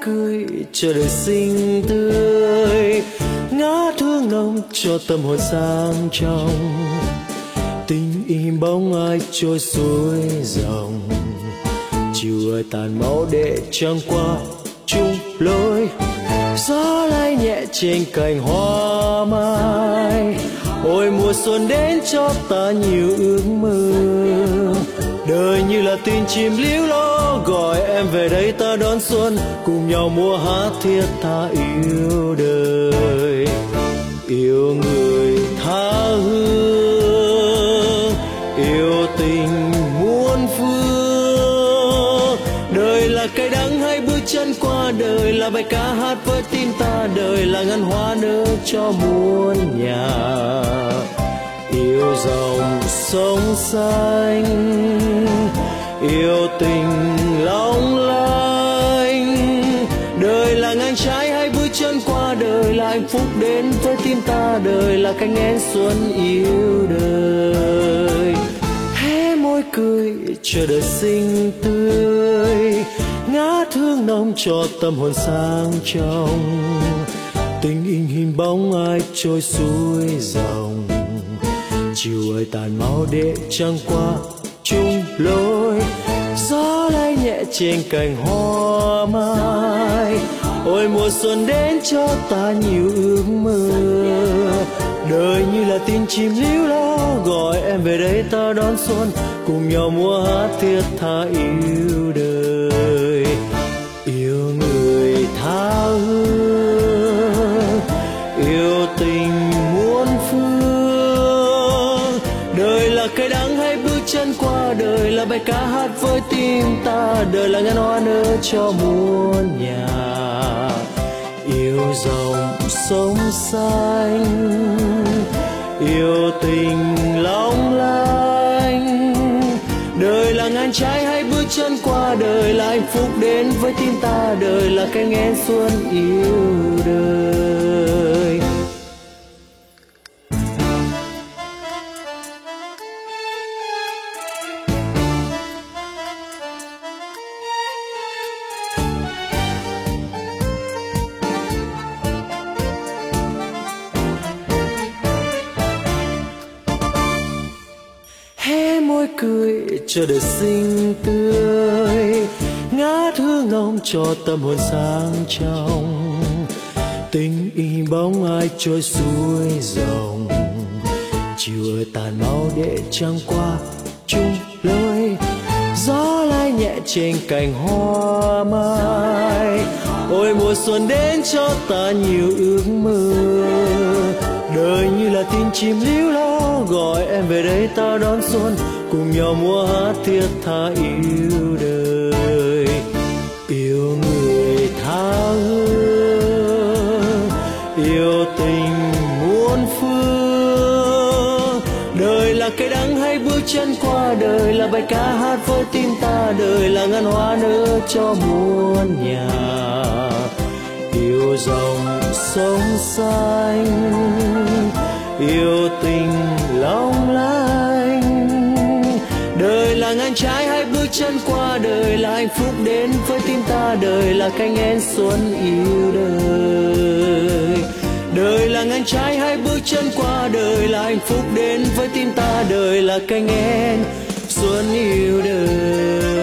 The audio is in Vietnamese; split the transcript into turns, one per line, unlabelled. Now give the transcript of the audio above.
cười chờ đời xinh tươi, ngát hương nồng cho tâm hồn sang trong. Tình im bóng ai trôi xuôi dòng, chiều ơi tàn máu để trăng qua chung lối. Gió lay nhẹ trên cành hoa mai, ôi mùa xuân đến cho ta nhiều ước mơ. Đời như là tin chim líu lo gọi em về đây ta đón xuân, cùng nhau múa hát thiết tha yêu đời. Yêu người tha hương, yêu tình muôn phương. Đời là cây đắng hay bước chân qua đời, là bài ca hát với tim ta. Đời là ngân hoa nở cho muôn nhà. Yêu dòng sông xanh, yêu tình long lanh. Đời là ngang trái hay bước chân qua đời, là hạnh phúc đến với tim ta. Đời là cánh én xuân yêu đời. Hé môi cười chờ đời xinh tươi, ngát hương nồng cho tâm hồn sang trong. Tình in hình bóng ai trôi xuôi dòng, chiều ơi tàn máu để trăng qua chung lối. Gió lay nhẹ trên cành hoa mai, ôi mùa xuân đến cho ta nhiều ước mơ. Đời như là tin chim líu lo gọi em về đây ta đón xuân, cùng nhau múa hát thiết tha yêu đời. Yêu người tha hương, yêu tình muôn phương. Đời là cây đắng hay bước chân qua đời, là bài ca hát với tim ta. Đời là ngân hoa nở cho muôn nhà. Yêu dòng sông xanh, yêu tình long lanh. Đời là ngàn trái hay bước chân qua đời, là hạnh phúc đến với tim ta. Đời là cánh én xuân yêu đời. Hé môi cười chờ đời xinh tươi, ngát hương nồng cho tâm hồn sang trong. Tình y bóng ai trôi xuôi dòng, chiều ơi tàn máu để trăng qua chung lối. Gió lay nhẹ trên cành hoa mai, ôi mùa xuân đến cho ta nhiều ước mơ. Đời như là tin chim líu lo gọi em về đây ta đón xuân, cùng nhau múa hát thiết tha yêu đời. Yêu người tha hương, yêu tình muôn phương. Đời là cây đắng hay bước chân qua đời, là bài ca hát với tim ta. Đời là ngân hoa nở cho muôn nhà. Yêu dòng sông xanh, yêu tình long lanh. Đời là ngang trái hay bước chân qua đời, là hạnh phúc đến với tim ta. Đời là cánh én xuân yêu đời. Đời là ngang trái hay bước chân qua đời, là hạnh phúc đến với tim ta. Đời là cánh én xuân yêu đời.